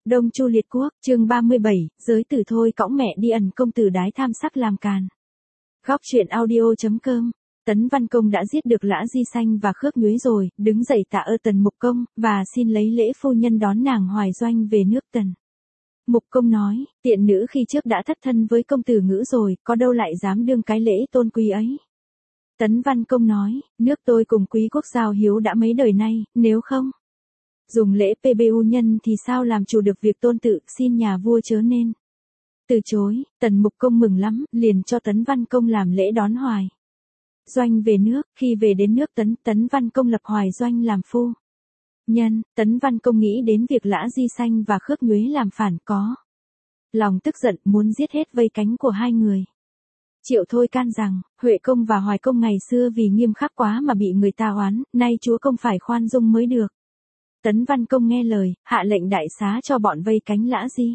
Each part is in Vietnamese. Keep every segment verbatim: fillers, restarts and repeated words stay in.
Đông Chu liệt quốc, chương ba mươi bảy, giới tử thôi cõng mẹ đi ẩn công tử đái tham sắc làm càn. Góc truyện audio.com. Tấn Văn Công đã giết được Lã Di Sanh và Khước Nhuế rồi, đứng dậy tạ ơ Tần Mục Công, và xin lấy lễ phu nhân đón nàng Hoài Doanh về nước Tần. Mục Công nói, tiện nữ khi trước đã thất thân với công tử Ngữ rồi, có đâu lại dám đương cái lễ tôn quý ấy. Tấn Văn Công nói, nước tôi cùng quý quốc giao hiếu đã mấy đời nay, nếu không dùng lễ pê bê u nhân thì sao làm chủ được việc tôn tự, xin nhà vua chớ nên từ chối. Tần Mục Công mừng lắm, liền cho Tấn Văn Công làm lễ đón Hoài Doanh về nước. Khi về đến nước Tấn, Tấn Văn Công lập Hoài Doanh làm phu nhân. Tấn Văn Công nghĩ đến việc Lã Di Sanh và Khước Nhuế làm phản, có lòng tức giận, muốn giết hết vây cánh của hai người. Triệu Thôi can rằng, Huệ Công và Hoài Công ngày xưa vì nghiêm khắc quá mà bị người ta oán, nay chúa công phải khoan dung mới được. Tấn Văn Công nghe lời, hạ lệnh đại xá cho bọn vây cánh Lã Di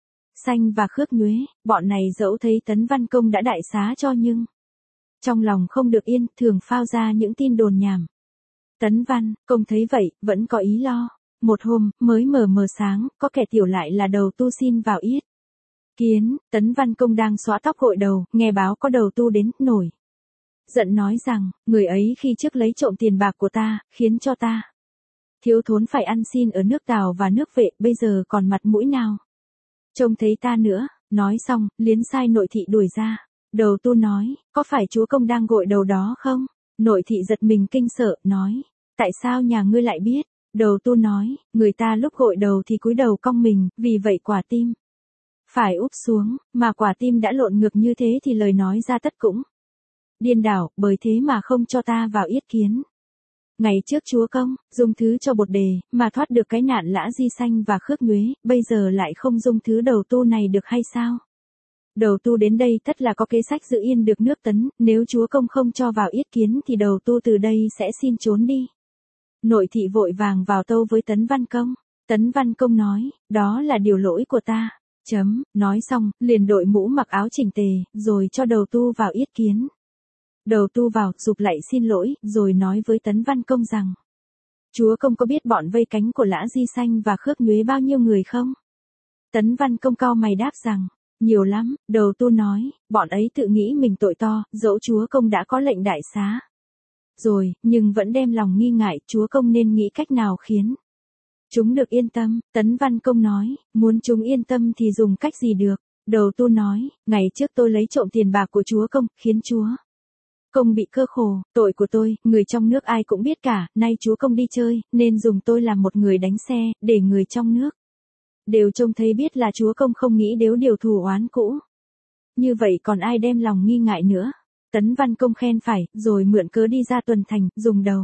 Sanh và Khước Nhuế. Bọn này dẫu thấy Tấn Văn Công đã đại xá cho nhưng trong lòng không được yên, thường phao ra những tin đồn nhảm. Tấn Văn Công thấy vậy, vẫn có ý lo. Một hôm, mới mờ mờ sáng, có kẻ tiểu lại là đầu tu xin vào yết kiến. Tấn Văn Công đang xóa tóc gội đầu, nghe báo có đầu tu đến, nổi giận nói rằng, người ấy khi trước lấy trộm tiền bạc của ta, khiến cho ta thiếu thốn phải ăn xin ở nước Tào và nước Vệ, bây giờ còn mặt mũi nào trông thấy ta nữa. Nói xong, liến sai nội thị đuổi ra. Đầu tu nói, có phải chúa công đang gội đầu đó không? Nội thị giật mình kinh sợ, nói, tại sao nhà ngươi lại biết? Đầu tu nói, người ta lúc gội đầu thì cúi đầu cong mình, vì vậy quả tim phải úp xuống, mà quả tim đã lộn ngược như thế thì lời nói ra tất cũng điên đảo, bởi thế mà không cho ta vào yết kiến. Ngày trước chúa công dung thứ cho bột đề, mà thoát được cái nạn Lã Di Sanh và Khước Nhuế, bây giờ lại không dung thứ đầu tu này được hay sao? Đầu tu đến đây tất là có kế sách giữ yên được nước Tấn, nếu chúa công không cho vào yết kiến thì đầu tu từ đây sẽ xin trốn đi. Nội thị vội vàng vào tâu với Tấn Văn Công. Tấn Văn Công nói, đó là điều lỗi của ta. Chấm, nói xong, liền đội mũ mặc áo chỉnh tề, rồi cho đầu tu vào yết kiến. Đầu tu vào, sụp lạy xin lỗi, rồi nói với Tấn Văn Công rằng, chúa công có biết bọn vây cánh của Lã Di Sanh và Khước Nhuế bao nhiêu người không? Tấn Văn Công cau mày đáp rằng, nhiều lắm. Đầu tu nói, bọn ấy tự nghĩ mình tội to, dẫu chúa công đã có lệnh đại xá rồi, nhưng vẫn đem lòng nghi ngại, chúa công nên nghĩ cách nào khiến chúng được yên tâm. Tấn Văn Công nói, muốn chúng yên tâm thì dùng cách gì được? Đầu tu nói, ngày trước tôi lấy trộm tiền bạc của chúa công, khiến chúa công bị cơ khổ, tội của tôi, người trong nước ai cũng biết cả, nay chúa công đi chơi, nên dùng tôi làm một người đánh xe, để người trong nước đều trông thấy biết là chúa công không nghĩ đến điều thù oán cũ. Như vậy còn ai đem lòng nghi ngại nữa? Tấn Văn Công khen phải, rồi mượn cớ đi ra tuần thành, dùng đầu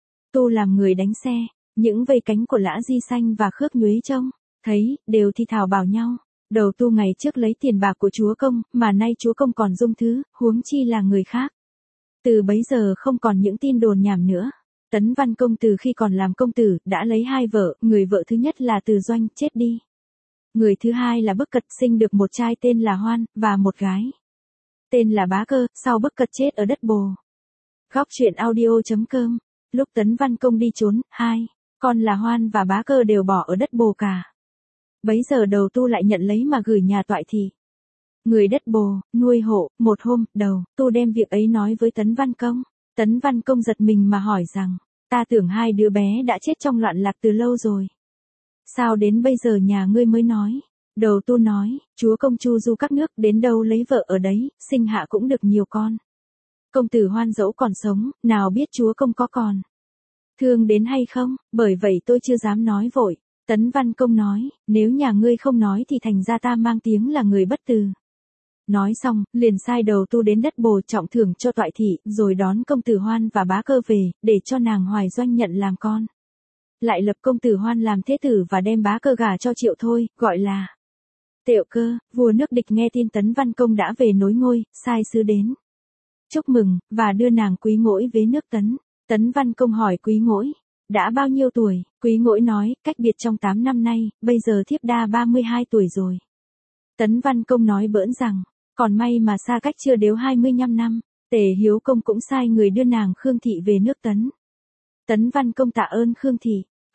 tu làm người đánh xe. Những vây cánh của Lã Di Sanh và Khước Nhuế trông thấy, đều thi thào bảo nhau, đầu tu ngày trước lấy tiền bạc của chúa công, mà nay chúa công còn dung thứ, huống chi là người khác. Từ bấy giờ không còn những tin đồn nhảm nữa. Tấn Văn Công từ khi còn làm công tử, đã lấy hai vợ, người vợ thứ nhất là Từ Doanh, chết đi. Người thứ hai là Bức Cật, sinh được một trai tên là Hoan, và một gái tên là Bá Cơ, sau Bức Cật chết ở đất Bồ. Góc truyện audio.com. Lúc Tấn Văn Công đi trốn, hai con là Hoan và Bá Cơ đều bỏ ở đất Bồ cả. Bấy giờ đầu tu lại nhận lấy mà gửi nhà toại thị người đất Bồ, nuôi hộ. Một hôm, đầu tu đem việc ấy nói với Tấn Văn Công. Tấn Văn Công giật mình mà hỏi rằng, ta tưởng hai đứa bé đã chết trong loạn lạc từ lâu rồi, sao đến bây giờ nhà ngươi mới nói? Đầu tu nói, chúa công chu du các nước, đến đâu lấy vợ ở đấy, sinh hạ cũng được nhiều con. Công tử Hoan dẫu còn sống, nào biết chúa công có còn thương đến hay không, bởi vậy tôi chưa dám nói vội. Tấn Văn Công nói, nếu nhà ngươi không nói thì thành ra ta mang tiếng là người bất từ. Nói xong, liền sai đầu tu đến đất Bồ trọng thưởng cho toại thị, rồi đón công tử Hoan và Bá Cơ về, để cho nàng Hoài Doanh nhận làm con. Lại lập công tử Hoan làm thế tử và đem Bá Cơ gả cho Triệu Thôi, gọi là Tiệu Cơ. Vua nước địch nghe tin Tấn Văn Công đã về nối ngôi, sai sứ đến chúc mừng, và đưa nàng Quý Ngỗi về nước Tấn. Tấn Văn Công hỏi Quý Ngỗi, đã bao nhiêu tuổi? Quý Ngỗi nói, cách biệt trong tám năm nay, bây giờ thiếp đa ba mươi hai tuổi rồi. Tấn Văn Công nói bỡn rằng, còn may mà xa cách chưa đến hai mươi lăm năm. Tề Hiếu Công cũng sai người đưa nàng Khương Thị về nước Tấn. Tấn Văn Công tạ ơn Khương Thị.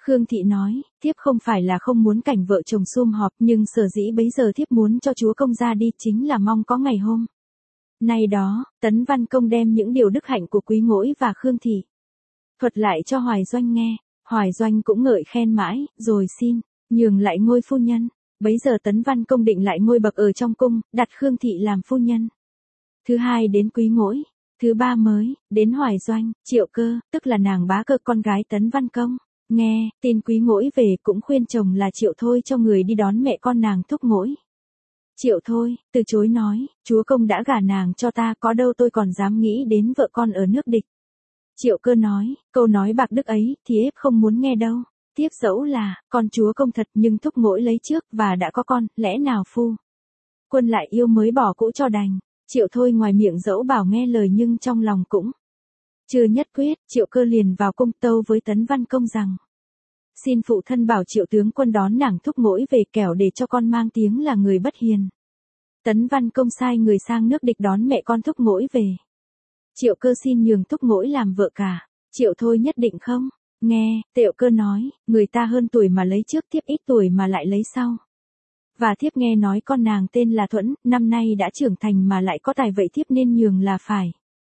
Khương Thị nói, thiếp không phải là không muốn cảnh vợ chồng sum họp, nhưng sở dĩ bấy giờ thiếp muốn cho chúa công ra đi chính là mong có ngày hôm nay đó. Tấn Văn Công đem những điều đức hạnh của Quý Ngỗi và Khương Thị thuật lại cho Hoài Doanh nghe. Hoài Doanh cũng ngợi khen mãi, rồi xin nhường lại ngôi phu nhân. Bấy giờ Tấn Văn Công định lại ngôi bậc ở trong cung, đặt Khương Thị làm phu nhân. Thứ hai đến Quý Ngỗi, thứ ba mới đến Hoài Doanh. Triệu Cơ, tức là nàng bá Cơ con gái Tấn Văn Công, nghe tin Quý Ngỗi về cũng khuyên chồng là Triệu Thôi cho người đi đón mẹ con nàng Thúc Ngỗi. Triệu Thôi từ chối nói, chúa công đã gả nàng cho ta, có đâu tôi còn dám nghĩ đến vợ con ở nước địch. Triệu Cơ nói, câu nói bạc đức ấy thì ếp không muốn nghe đâu. Tiếp dẫu là con chúa công thật, nhưng Thúc Ngỗi lấy trước và đã có con, lẽ nào phu quân lại yêu mới bỏ cũ cho đành. Triệu Thôi ngoài miệng dẫu bảo nghe lời nhưng trong lòng cũng chưa nhất quyết. Triệu Cơ liền vào cung tâu với Tấn Văn Công rằng, xin phụ thân bảo Triệu tướng quân đón nàng Thúc Ngỗi về, kẻo để cho con mang tiếng là người bất hiền. Tấn Văn Công sai người sang nước địch đón mẹ con Thúc Ngỗi về. Triệu Cơ xin nhường Thúc Ngỗi làm vợ cả. Triệu Thôi nhất định không nghe. Triệu Cơ nói, người ta hơn tuổi mà lấy trước, thiếp ít tuổi mà lại lấy sau. Và thiếp nghe nói con nàng tên là Thuẫn, năm nay đã trưởng thành mà lại có tài, vậy thiếp nên nhường là phải.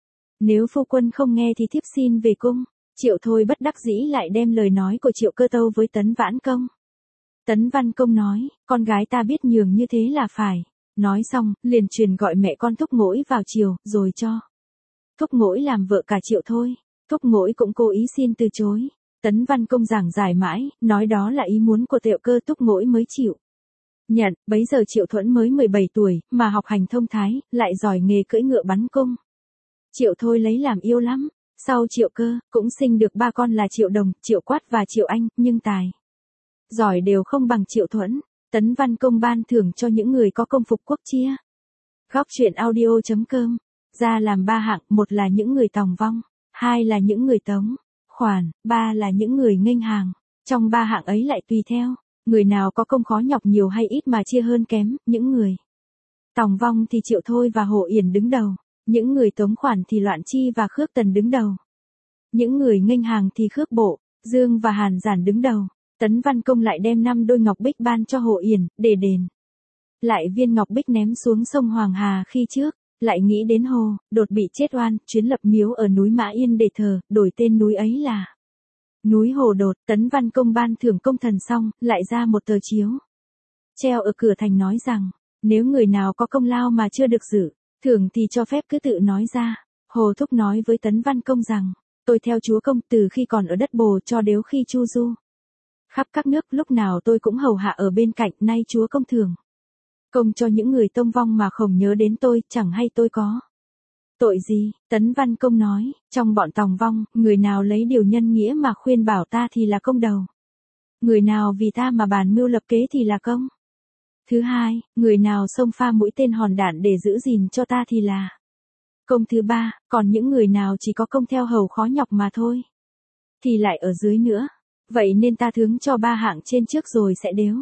Nếu phu quân không nghe thì thiếp xin về cung. Triệu Thôi bất đắc dĩ lại đem lời nói của Triệu Cơ tâu với Tấn Vãn Công. Tấn Văn Công nói, con gái ta biết nhường như thế là phải. Nói xong, liền truyền gọi mẹ con Thúc Ngỗi vào triều, rồi cho Thúc Ngỗi làm vợ cả Triệu Thôi. Thúc Ngỗi cũng cố ý xin từ chối. Tấn Văn Công giảng giải mãi, nói đó là ý muốn của Triệu Cơ, Thúc Ngỗi mới chịu nhận. Bấy giờ Triệu Thuẫn mới mười bảy tuổi, mà học hành thông thái, lại giỏi nghề cưỡi ngựa bắn cung. Triệu Thôi lấy làm yêu lắm. Sau Triệu Cơ, cũng sinh được ba con là Triệu Đồng, Triệu Quát và Triệu Anh, nhưng tài giỏi đều không bằng Triệu Thuẫn. Tấn Văn Công ban thưởng cho những người có công phục quốc chia. Góc truyện audio chấm com ra làm ba hạng, một là những người tòng vong, hai là những người tống khoản, ba là những người nghênh hàng. Trong ba hạng ấy lại tùy theo người nào có công khó nhọc nhiều hay ít mà chia hơn kém. Những người tòng vong thì Triệu Thôi và Hồ Yển đứng đầu. Những người tống khoản thì Loạn Chi và Khước Tần đứng đầu. Những người nghênh hàng thì Khước Bộ, Dương và Hàn Giản đứng đầu. Tấn Văn Công lại đem năm đôi ngọc bích ban cho Hồ Yển, để đền lại viên ngọc bích ném xuống sông Hoàng Hà khi trước. Lại nghĩ đến Hồ Đột bị chết oan, chuyến lập miếu ở núi Mã Yên để thờ, đổi tên núi ấy là núi Hồ Đột. Tấn Văn Công ban thưởng công thần xong, lại ra một tờ chiếu treo ở cửa thành, nói rằng, nếu người nào có công lao mà chưa được dự thưởng thì cho phép cứ tự nói ra. Hồ Thúc nói với Tấn Văn Công rằng, tôi theo chúa công từ khi còn ở đất Bồ cho đến khi chu du khắp các nước, lúc nào tôi cũng hầu hạ ở bên cạnh, nay chúa công thưởng công cho những người tông vong mà không nhớ đến tôi, chẳng hay tôi có tội gì. Tấn Văn Công nói, trong bọn tòng vong, người nào lấy điều nhân nghĩa mà khuyên bảo ta thì là công đầu. Người nào vì ta mà bàn mưu lập kế thì là công thứ hai. Người nào xông pha mũi tên hòn đạn để giữ gìn cho ta thì là công thứ ba. Còn những người nào chỉ có công theo hầu khó nhọc mà thôi thì lại ở dưới nữa. Vậy nên ta thướng cho ba hạng trên trước rồi sẽ đếu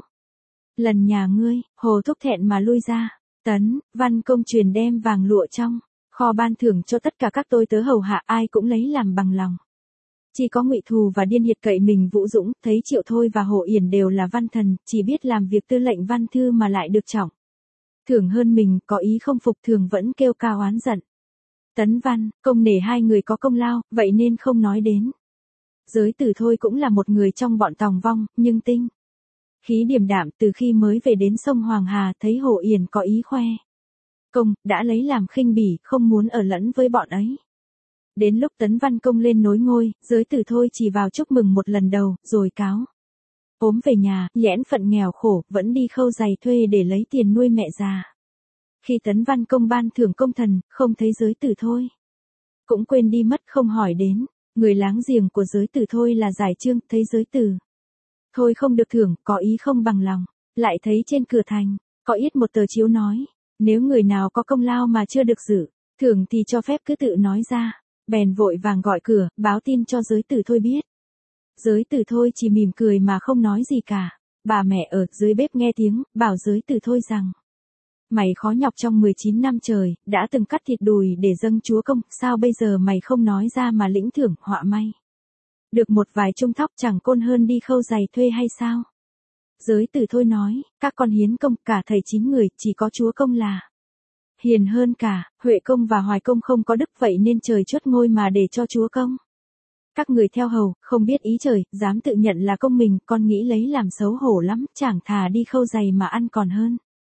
lần nhà ngươi. Hồ Thúc thẹn mà lui ra. Tấn Văn Công truyền đem vàng lụa trong kho ban thưởng cho tất cả các tôi tớ hầu hạ, ai cũng lấy làm bằng lòng. Chỉ có Ngụy Thù và Điên Hiệt cậy mình Vũ Dũng, thấy Triệu Thôi và Hồ Yển đều là văn thần, chỉ biết làm việc tư lệnh văn thư mà lại được trọng thưởng hơn mình, có ý không phục, thường vẫn kêu cao oán giận. Tấn Văn Công nể hai người có công lao, vậy nên không nói đến. Giới Tử Thôi cũng là một người trong bọn tòng vong, nhưng tinh khí điềm đạm. Từ khi mới về đến sông Hoàng Hà, thấy Hồ Yển có ý khoe công, đã lấy làm khinh bỉ, không muốn ở lẫn với bọn ấy. Đến lúc Tấn Văn Công lên nối ngôi, Giới Tử Thôi chỉ vào chúc mừng một lần đầu, rồi cáo ốm về nhà, nhẽn phận nghèo khổ, vẫn đi khâu giày thuê để lấy tiền nuôi mẹ già. Khi Tấn Văn Công ban thưởng công thần, không thấy Giới Tử Thôi, cũng quên đi mất, không hỏi đến. Người láng giềng của Giới Tử Thôi là Giải Trương, thấy Giới Tử Thôi không được thưởng, có ý không bằng lòng. Lại thấy trên cửa thành có yết một tờ chiếu nói, nếu người nào có công lao mà chưa được dự thưởng thì cho phép cứ tự nói ra. Bèn vội vàng gọi cửa, báo tin cho Giới Tử Thôi biết. Giới Tử Thôi chỉ mỉm cười mà không nói gì cả. Bà mẹ ở dưới bếp nghe tiếng, bảo Giới Tử Thôi rằng, mày khó nhọc trong mười chín năm trời, đã từng cắt thịt đùi để dâng chúa công, sao bây giờ mày không nói ra mà lĩnh thưởng, họa may Được một vài trung thóc chẳng côn hơn đi khâu giày thuê hay sao? Giới Tử Thôi nói, các con hiến công cả thầy chín người, chỉ có chúa công là hiền hơn cả, Huệ công và Hoài công không có đức vậy nên trời chốt ngôi mà để cho chúa công. Các người theo hầu, không biết ý trời, dám tự nhận là công mình, con nghĩ lấy làm xấu hổ lắm, chẳng thà đi khâu giày mà ăn còn hơn.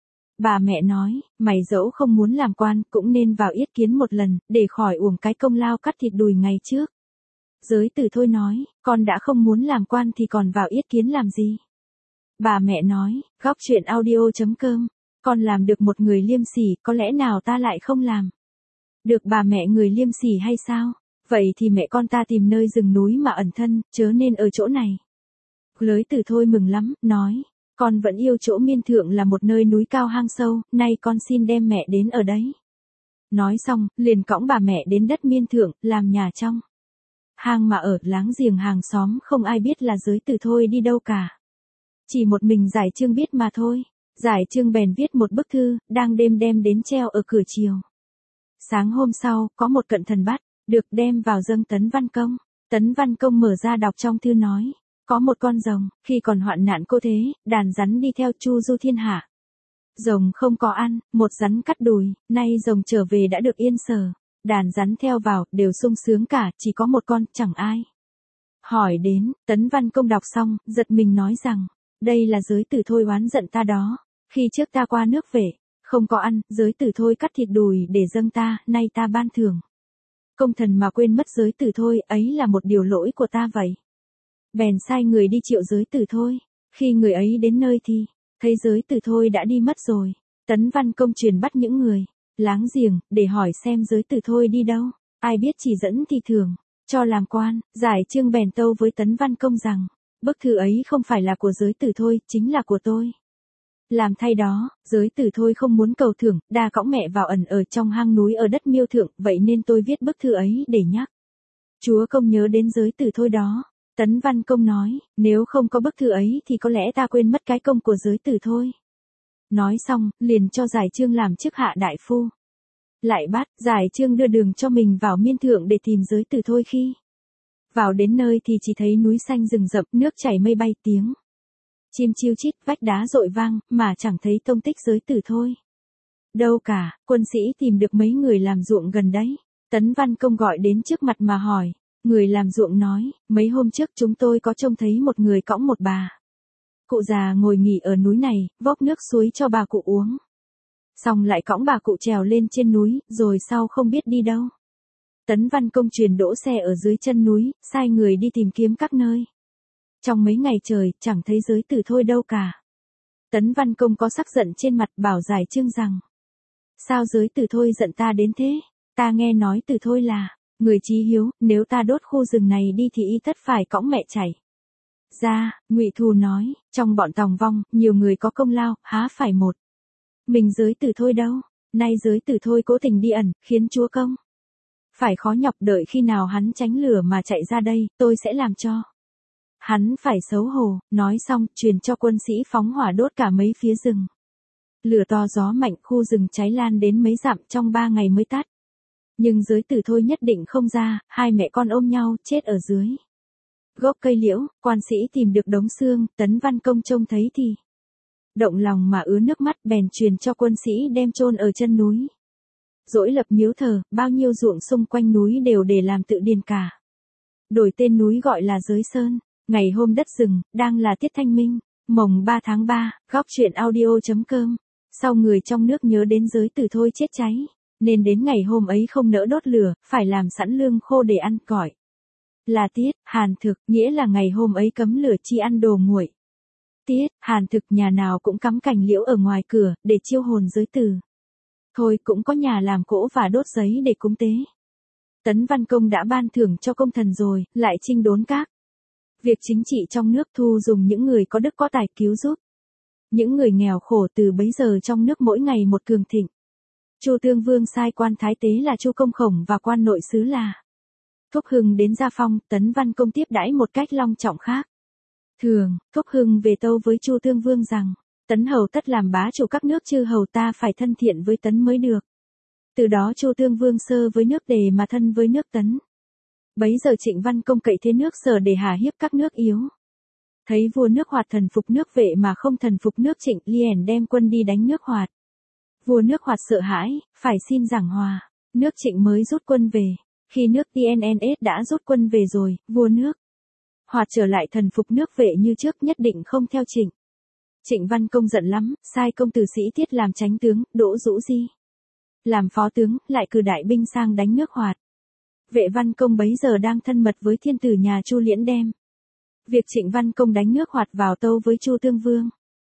Bà mẹ nói, mày dẫu không muốn làm quan, cũng nên vào yết kiến một lần, để khỏi uổng cái công lao cắt thịt đùi ngày trước. Giới Tử Thôi nói, con đã không muốn làm quan thì còn vào yết kiến làm gì? Bà mẹ nói, góc chuyện audio.com, con làm được một người liêm sỉ, có lẽ nào ta lại không làm? Được bà mẹ người liêm sỉ hay sao? Vậy thì mẹ con ta tìm nơi rừng núi mà ẩn thân, chớ nên ở chỗ này. Giới Tử Thôi mừng lắm, nói, con vẫn yêu chỗ Miên Thượng là một nơi núi cao hang sâu, nay con xin đem mẹ đến ở đấy. Nói xong, liền cõng bà mẹ đến đất Miên Thượng, làm nhà trong hang mà ở, láng giềng hàng xóm không ai biết là Giới Tử Thôi đi đâu cả. Chỉ một mình Giải Chương biết mà thôi. Giải Chương bèn viết một bức thư, đang đêm đem đến treo ở cửa triều. Sáng hôm sau, có một cận thần bắt, được đem vào dâng Tấn Văn Công. Tấn Văn Công mở ra đọc trong thư nói, có một con rồng, khi còn hoạn nạn cô thế, đàn rắn đi theo chu du thiên hạ. Rồng không có ăn, một rắn cắt đùi, nay rồng trở về đã được yên sở. Đàn rắn theo vào, đều sung sướng cả, chỉ có một con, chẳng ai hỏi đến. Tấn Văn Công đọc xong, giật mình nói rằng, đây là Giới Tử Thôi oán giận ta đó. Khi trước ta qua nước về, không có ăn, Giới Tử Thôi cắt thịt đùi để dâng ta, nay ta ban thưởng công thần mà quên mất Giới Tử Thôi, ấy là một điều lỗi của ta vậy. Bèn sai người đi triệu Giới Tử Thôi. Khi người ấy đến nơi thì, thấy Giới Tử Thôi đã đi mất rồi. Tấn Văn Công truyền bắt những người láng giềng, để hỏi xem Giới Tử Thôi đi đâu. Ai biết chỉ dẫn thì thưởng cho làm quan. Giải Chương bèn tâu với Tấn Văn Công rằng, bức thư ấy không phải là của Giới Tử Thôi, chính là của tôi. Làm thay đó, Giới Tử Thôi không muốn cầu thưởng, đa cõng mẹ vào ẩn ở trong hang núi ở đất Miêu Thượng, vậy nên tôi viết bức thư ấy để nhắc chúa công nhớ đến Giới Tử Thôi đó. Tấn Văn Công nói, nếu không có bức thư ấy thì có lẽ ta quên mất cái công của Giới Tử Thôi. Nói xong, liền cho Giải Chương làm chức hạ đại phu. Lại bắt, Giải Chương đưa đường cho mình vào Miên Thượng để tìm Giới Tử Thôi. Khi vào đến nơi thì chỉ thấy núi xanh rừng rậm, nước chảy mây bay, tiếng chim chiu chít, vách đá dội vang, mà chẳng thấy tông tích Giới Tử Thôi đâu cả. Quân sĩ tìm được mấy người làm ruộng gần đấy. Tấn Văn Công gọi đến trước mặt mà hỏi. Người làm ruộng nói, mấy hôm trước chúng tôi có trông thấy một người cõng một bà cụ già ngồi nghỉ ở núi này, vốc nước suối cho bà cụ uống. Xong lại cõng bà cụ trèo lên trên núi, rồi sau không biết đi đâu. Tấn Văn Công truyền đỗ xe ở dưới chân núi, sai người đi tìm kiếm các nơi. Trong mấy ngày trời, chẳng thấy Giới Tử Thôi đâu cả. Tấn Văn Công có sắc giận trên mặt, bảo Giải Chương rằng, sao Giới Tử Thôi giận ta đến thế? Ta nghe nói Tử Thôi là người chí hiếu, nếu ta đốt khu rừng này đi thì y tất phải cõng mẹ chảy ra. Ngụy Thù nói, trong bọn Tòng Vong, nhiều người có công lao, há phải một mình Giới Tử Thôi đâu. Nay Giới Tử Thôi cố tình đi ẩn, khiến chúa công phải khó nhọc, đợi khi nào hắn tránh lửa mà chạy ra đây, tôi sẽ làm cho hắn phải xấu hổ. Nói xong, truyền cho quân sĩ phóng hỏa đốt cả mấy phía rừng. Lửa to gió mạnh, khu rừng cháy lan đến mấy dặm, trong ba ngày mới tắt. Nhưng Giới Tử Thôi nhất định không ra, hai mẹ con ôm nhau, chết ở dưới gốc cây liễu. Quan sĩ tìm được đống xương, Tấn Văn Công trông thấy thì động lòng mà ứa nước mắt, bèn truyền cho quân sĩ đem chôn ở chân núi. Dỗi lập miếu thờ, bao nhiêu ruộng xung quanh núi đều để làm tự điền cả. Đổi tên núi gọi là Giới Sơn. Ngày hôm đất rừng, đang là tiết thanh minh, mồng ba tháng ba, góc chuyện audio.com. Sau người trong nước nhớ đến Giới Tử Thôi chết cháy, nên đến ngày hôm ấy không nỡ đốt lửa, phải làm sẵn lương khô để ăn, gọi là tiết hàn thực, nghĩa là ngày hôm ấy cấm lửa chi ăn đồ nguội. Tiết hàn thực nhà nào cũng cắm cành liễu ở ngoài cửa, để chiêu hồn Giới Tử Thôi, cũng có nhà làm cỗ và đốt giấy để cúng tế. Tấn Văn Công đã ban thưởng cho công thần rồi, lại chinh đốn các việc chính trị trong nước, thu dùng những người có đức có tài cứu giúp những người nghèo khổ. Từ bấy giờ trong nước mỗi ngày một cường thịnh. Chu Tương Vương sai quan thái tế là Chu Công Khổng và quan nội sứ là Thúc Hưng đến gia phong. Tấn Văn Công tiếp đãi một cách long trọng khác thường. Thúc Hưng về tâu với Chu Tương Vương rằng, Tấn hầu tất làm bá chủ các nước chư hầu, ta phải thân thiện với Tấn mới được. Từ đó Chu Tương Vương sơ với nước Đề mà thân với nước Tấn. Bấy giờ Trịnh Văn Công cậy thế nước Sở để hà hiếp các nước yếu. Thấy vua nước Hoạt thần phục nước Vệ mà không thần phục nước Trịnh, liền đem quân đi đánh nước Hoạt. Vua nước Hoạt sợ hãi, phải xin giảng hòa, nước Trịnh mới rút quân về. Khi nước tê en en ét đã rút quân về rồi, vua nước Hoạt trở lại thần phục nước Vệ như trước, nhất định không theo Trịnh. Trịnh Văn Công giận lắm, sai công tử Sĩ Tiết làm chánh tướng, Đỗ Dũ Di làm phó tướng, lại cử đại binh sang đánh nước Hoạt. Vệ Văn Công bấy giờ đang thân mật với thiên tử nhà Chu Liễn đem việc Trịnh Văn Công đánh nước Hoạt vào tâu với Chu Tương Vương.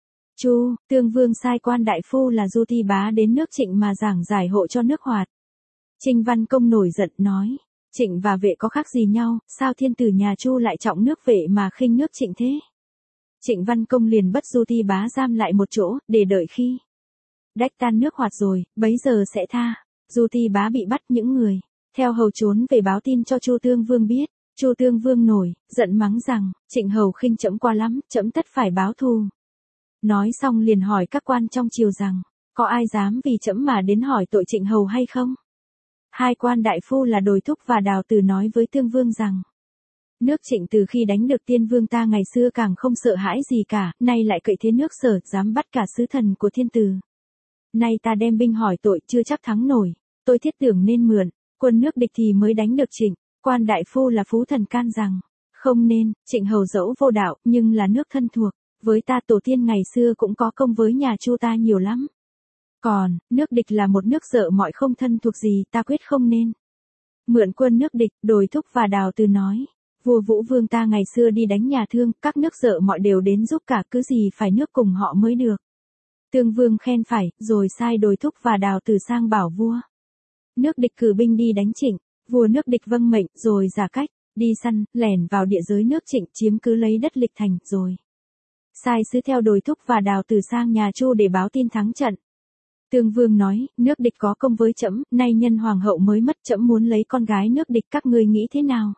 Chu Tương Vương sai quan đại phu là Du Ti Bá đến nước Trịnh mà giảng giải hộ cho nước Hoạt. Trịnh Văn Công nổi giận nói, Trịnh và Vệ có khác gì nhau, sao thiên tử nhà Chu lại trọng nước Vệ mà khinh nước Trịnh thế? Trịnh Văn Công liền bắt Du Ti Bá giam lại một chỗ, để đợi khi đách tan nước Hoạt rồi, bấy giờ sẽ tha. Du Ti Bá bị bắt, những người theo hầu trốn về báo tin cho Chu Tương Vương biết. Chu Tương Vương nổi giận mắng rằng, Trịnh hầu khinh trẫm quá lắm, trẫm tất phải báo thù. Nói xong liền hỏi các quan trong triều rằng, có ai dám vì trẫm mà đến hỏi tội Trịnh hầu hay không? Hai quan đại phu là Đồi Thúc và Đào Từ nói với Tương Vương rằng, nước Trịnh từ khi đánh được Tiên Vương ta ngày xưa càng không sợ hãi gì cả, nay lại cậy thế nước Sở, dám bắt cả sứ thần của thiên tử. Nay ta đem binh hỏi tội, chưa chắc thắng nổi, tôi thiết tưởng nên mượn quân nước địch thì mới đánh được Trịnh. Quan đại phu là Phú Thần can rằng, không nên, Trịnh hầu dẫu vô đạo, nhưng là nước thân thuộc, với ta tổ tiên ngày xưa cũng có công với nhà Chu ta nhiều lắm. Còn, nước địch là một nước sợ mọi không thân thuộc gì, ta quyết không nên mượn quân nước địch. Đồi Thúc và Đào Từ nói, vua Vũ Vương ta ngày xưa đi đánh nhà Thương, các nước sợ mọi đều đến giúp cả, cứ gì phải nước cùng họ mới được. Tương Vương khen phải, rồi sai Đồi Thúc và Đào Từ sang bảo vua nước địch cử binh đi đánh Trịnh. Vua nước địch vâng mệnh, rồi giả cách đi săn, lẻn vào địa giới nước Trịnh, chiếm cứ lấy đất Lịch Thành, rồi sai sứ theo Đồi Thúc và Đào Từ sang nhà Chu để báo tin thắng trận. Tương Vương nói, nước địch có công với trẫm, nay nhân hoàng hậu mới mất, trẫm muốn lấy con gái nước địch, các ngươi nghĩ thế nào?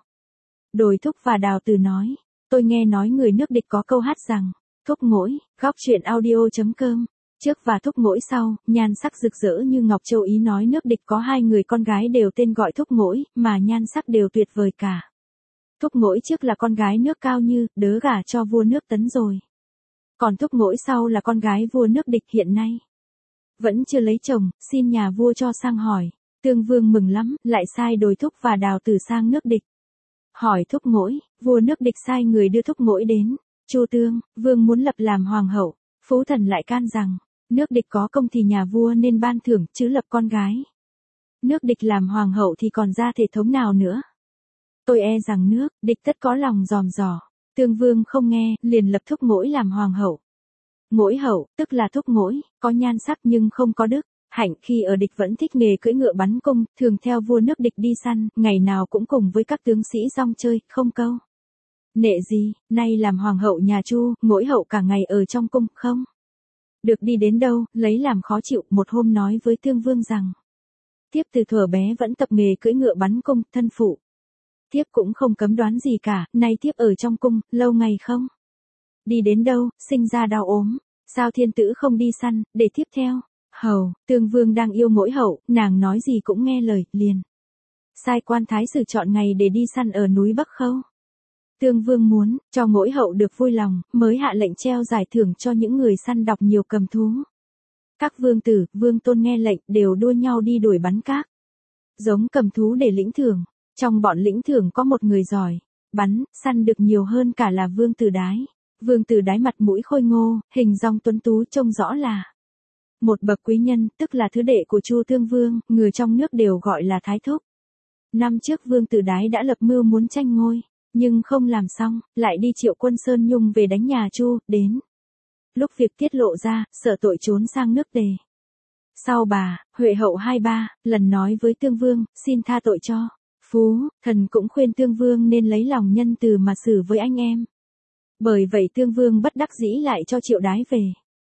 Đồi Thúc và Đào Từ nói, tôi nghe nói người nước địch có câu hát rằng, thúc ngỗi, góc truyện audio chấm com. Trước và thúc ngỗi sau, nhan sắc rực rỡ như ngọc châu ý nói nước địch có hai người con gái đều tên gọi thúc ngỗi, mà nhan sắc đều tuyệt vời cả. Thúc ngỗi trước là con gái nước Cao Như, đớ gả cho vua nước Tấn rồi. Còn thúc ngỗi sau là con gái vua nước địch hiện nay vẫn chưa lấy chồng, xin nhà vua cho sang hỏi. Tương Vương mừng lắm, lại sai Đồi Thúc và Đào Từ sang nước địch hỏi thúc ngỗi. Vua nước địch sai người đưa thúc ngỗi đến. Chu Tương Vương muốn lập làm hoàng hậu. Phú Thần lại can rằng, nước địch có công thì nhà vua nên ban thưởng, chứ lập con gái nước địch làm hoàng hậu thì còn ra thể thống nào nữa. Tôi e rằng nước địch tất có lòng giòm giò. Tương Vương không nghe, liền lập thúc ngỗi làm hoàng hậu. Ngỗi hậu, tức là thúc ngỗi, có nhan sắc nhưng không có đức. Hạnh khi ở địch vẫn thích nghề cưỡi ngựa bắn cung, thường theo vua nước địch đi săn, ngày nào cũng cùng với các tướng sĩ rong chơi, không câu nệ gì. Nay làm hoàng hậu nhà Chu, Ngỗi hậu cả ngày ở trong cung, không được đi đến đâu, lấy làm khó chịu. Một hôm nói với Tương Vương rằng, thiếp từ thuở bé vẫn tập nghề cưỡi ngựa bắn cung, thân phụ thiếp cũng không cấm đoán gì cả, nay thiếp ở trong cung, lâu ngày không đi đến đâu, sinh ra đau ốm, sao thiên tử không đi săn, để thiếp theo hầu. Tương Vương đang yêu Ngỗi hậu, nàng nói gì cũng nghe lời, liền sai quan thái sử chọn ngày để đi săn ở núi Bắc Khâu. Tương Vương muốn cho Ngỗi hậu được vui lòng, mới hạ lệnh treo giải thưởng cho những người săn đọc nhiều cầm thú. Các vương tử, vương tôn nghe lệnh, đều đua nhau đi đuổi bắn các giống cầm thú để lĩnh thưởng. Trong bọn lĩnh thưởng có một người giỏi bắn, săn được nhiều hơn cả là Vương Tử Đái. Vương Tử Đái mặt mũi khôi ngô, hình dong tuấn tú, trông rõ là một bậc quý nhân, tức là thứ đệ của Chu Tương Vương, người trong nước đều gọi là Thái Thúc. Năm trước Vương Tử Đái đã lập mưu muốn tranh ngôi, nhưng không làm xong, lại đi triệu quân Sơn Nhung về đánh nhà Chu. Đến lúc việc tiết lộ ra, sợ tội trốn sang nước Tề. Sau bà, Huệ hậu hai ba lần nói với Tương Vương, xin tha tội cho. Phú Thần cũng khuyên Tương Vương nên lấy lòng nhân từ mà xử với anh em. Bởi vậy Tương Vương bất đắc dĩ lại cho Triệu Đái về.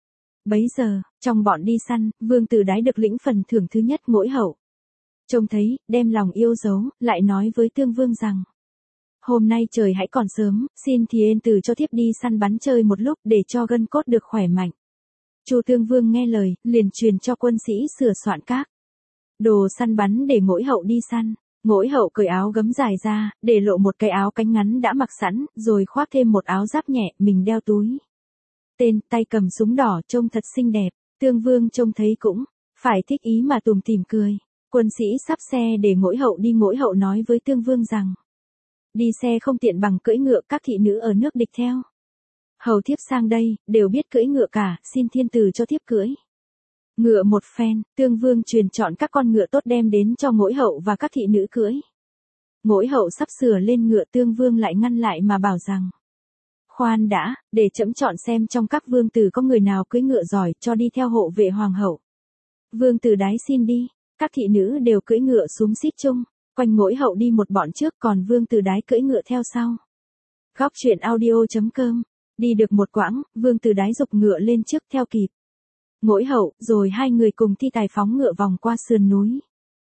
Bấy giờ, trong bọn đi săn, Vương Tử Đái được lĩnh phần thưởng thứ nhất. Ngỗi hậu trông thấy, đem lòng yêu dấu, lại nói với Tương Vương rằng, hôm nay trời hãy còn sớm, xin thì ên từ cho thiếp đi săn bắn chơi một lúc, để cho gân cốt được khỏe mạnh. Chu Tương Vương nghe lời, liền truyền cho quân sĩ sửa soạn các đồ săn bắn để Ngỗi hậu đi săn. Ngỗi hậu cởi áo gấm dài ra, để lộ một cái áo cánh ngắn đã mặc sẵn, rồi khoác thêm một áo giáp nhẹ, mình đeo túi tên, tay cầm súng đỏ, trông thật xinh đẹp. Tương Vương trông thấy cũng phải thích ý mà tủm tỉm cười. Quân sĩ sắp xe để Ngỗi hậu đi. Ngỗi hậu nói với Tương Vương rằng, đi xe không tiện bằng cưỡi ngựa, các thị nữ ở nước địch theo hầu thiếp sang đây, đều biết cưỡi ngựa cả, xin thiên tử cho thiếp cưỡi ngựa một phen. Tương Vương truyền chọn các con ngựa tốt đem đến cho Ngỗi hậu và các thị nữ cưỡi. Ngỗi hậu sắp sửa lên ngựa, Tương Vương lại ngăn lại mà bảo rằng, khoan đã, để trẫm chọn xem trong các vương tử có người nào cưỡi ngựa giỏi, cho đi theo hộ vệ hoàng hậu. Vương tử Đái xin đi. Các thị nữ đều cưỡi ngựa xúm xít chung quanh Ngỗi hậu đi một bọn trước, còn Vương tử Đái cưỡi ngựa theo sau. Góc truyện audio chấm com. Đi được một quãng, Vương tử Đái giục ngựa lên trước theo kịp Ngỗi hậu, rồi hai người cùng thi tài phóng ngựa vòng qua sườn núi.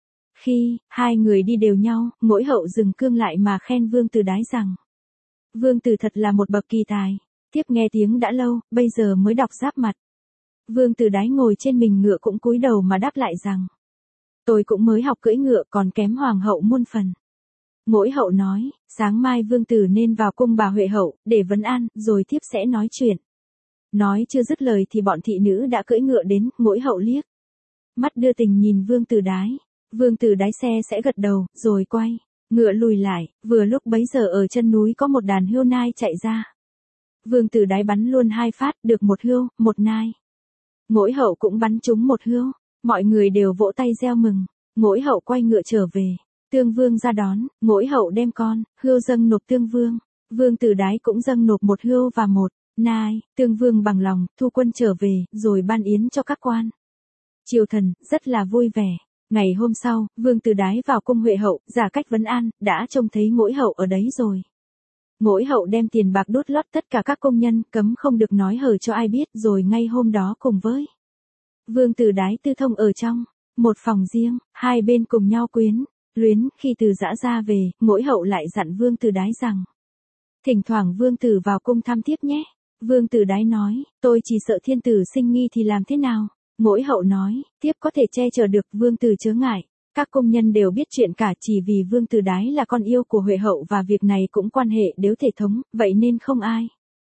Khi hai người đi đều nhau, Ngỗi hậu dừng cương lại mà khen Vương tử Đái rằng, Vương tử thật là một bậc kỳ tài. Tiếp nghe tiếng đã lâu, bây giờ mới đọc giáp mặt. Vương tử Đái ngồi trên mình ngựa cũng cúi đầu mà đáp lại rằng, tôi cũng mới học cưỡi ngựa, còn kém hoàng hậu muôn phần. Ngỗi hậu nói, sáng mai vương tử nên vào cung bà Huệ hậu, để vấn an, rồi thiếp sẽ nói chuyện. Nói chưa dứt lời thì bọn thị nữ đã cưỡi ngựa đến. Ngỗi hậu liếc mắt đưa tình nhìn Vương tử Đái. Vương tử Đái xe sẽ gật đầu, rồi quay ngựa lùi lại. Vừa lúc bấy giờ ở chân núi có một đàn hươu nai chạy ra. Vương tử Đái bắn luôn hai phát, được một hươu, một nai. Ngỗi hậu cũng bắn trúng một hươu. Mọi người đều vỗ tay reo mừng. Ngỗi hậu quay ngựa trở về. Tương Vương ra đón. Ngỗi hậu đem con hươu dâng nộp Tương Vương. Vương tử Đái cũng dâng nộp một hươu và một nai. Tương Vương bằng lòng thu quân trở về, rồi ban yến cho các quan triều thần, rất là vui vẻ. Ngày hôm sau, Vương tử Đái vào cung Huệ hậu, giả cách vấn an, đã trông thấy Ngỗi hậu ở đấy rồi. Ngỗi hậu đem tiền bạc đốt lót tất cả các công nhân, cấm không được nói hở cho ai biết, rồi ngay hôm đó cùng với Vương tử Đái tư thông ở trong một phòng riêng, hai bên cùng nhau quyến luyến. Khi từ giã ra về, Ngỗi hậu lại dặn Vương tử Đái rằng, thỉnh thoảng vương tử vào cung thăm thiếp nhé. Vương tử Đái nói, tôi chỉ sợ thiên tử sinh nghi thì làm thế nào? Ngỗi hậu nói, thiếp có thể che chở được, vương tử chớ ngại. Các công nhân đều biết chuyện cả, chỉ vì Vương tử Đái là con yêu của Huệ hậu và việc này cũng quan hệ đếu thể thống, vậy nên không ai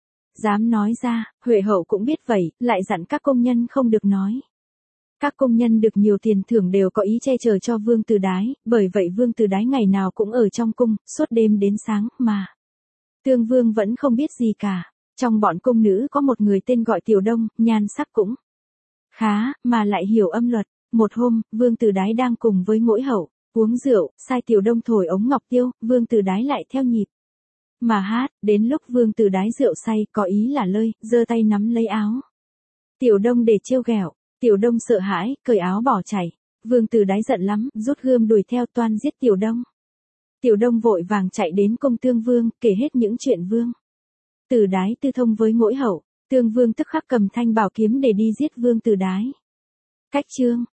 dám nói ra. Huệ hậu cũng biết vậy, lại dặn các công nhân không được nói. Các công nhân được nhiều tiền thưởng đều có ý che chở cho Vương tử Đái, bởi vậy Vương tử Đái ngày nào cũng ở trong cung, suốt đêm đến sáng, mà Tương Vương vẫn không biết gì cả. Trong bọn cung nữ có một người tên gọi Tiểu Đông, nhan sắc cũng khá, mà lại hiểu âm luật. Một hôm, Vương tử Đái đang cùng với Ngỗi hậu uống rượu, sai Tiểu Đông thổi ống ngọc tiêu, Vương tử Đái lại theo nhịp mà hát. Đến lúc Vương tử Đái rượu say, có ý là lơi, giơ tay nắm lấy áo Tiểu Đông để trêu ghẹo. Tiểu Đông sợ hãi, cởi áo bỏ chạy. Vương tử Đái giận lắm, rút gươm đuổi theo toan giết Tiểu Đông. Tiểu Đông vội vàng chạy đến cung Tương Vương, kể hết những chuyện Vương tử Đái tư thông với Ngỗi hậu. Tương Vương tức khắc cầm thanh bảo kiếm để đi giết Vương tử Đái. Cách chương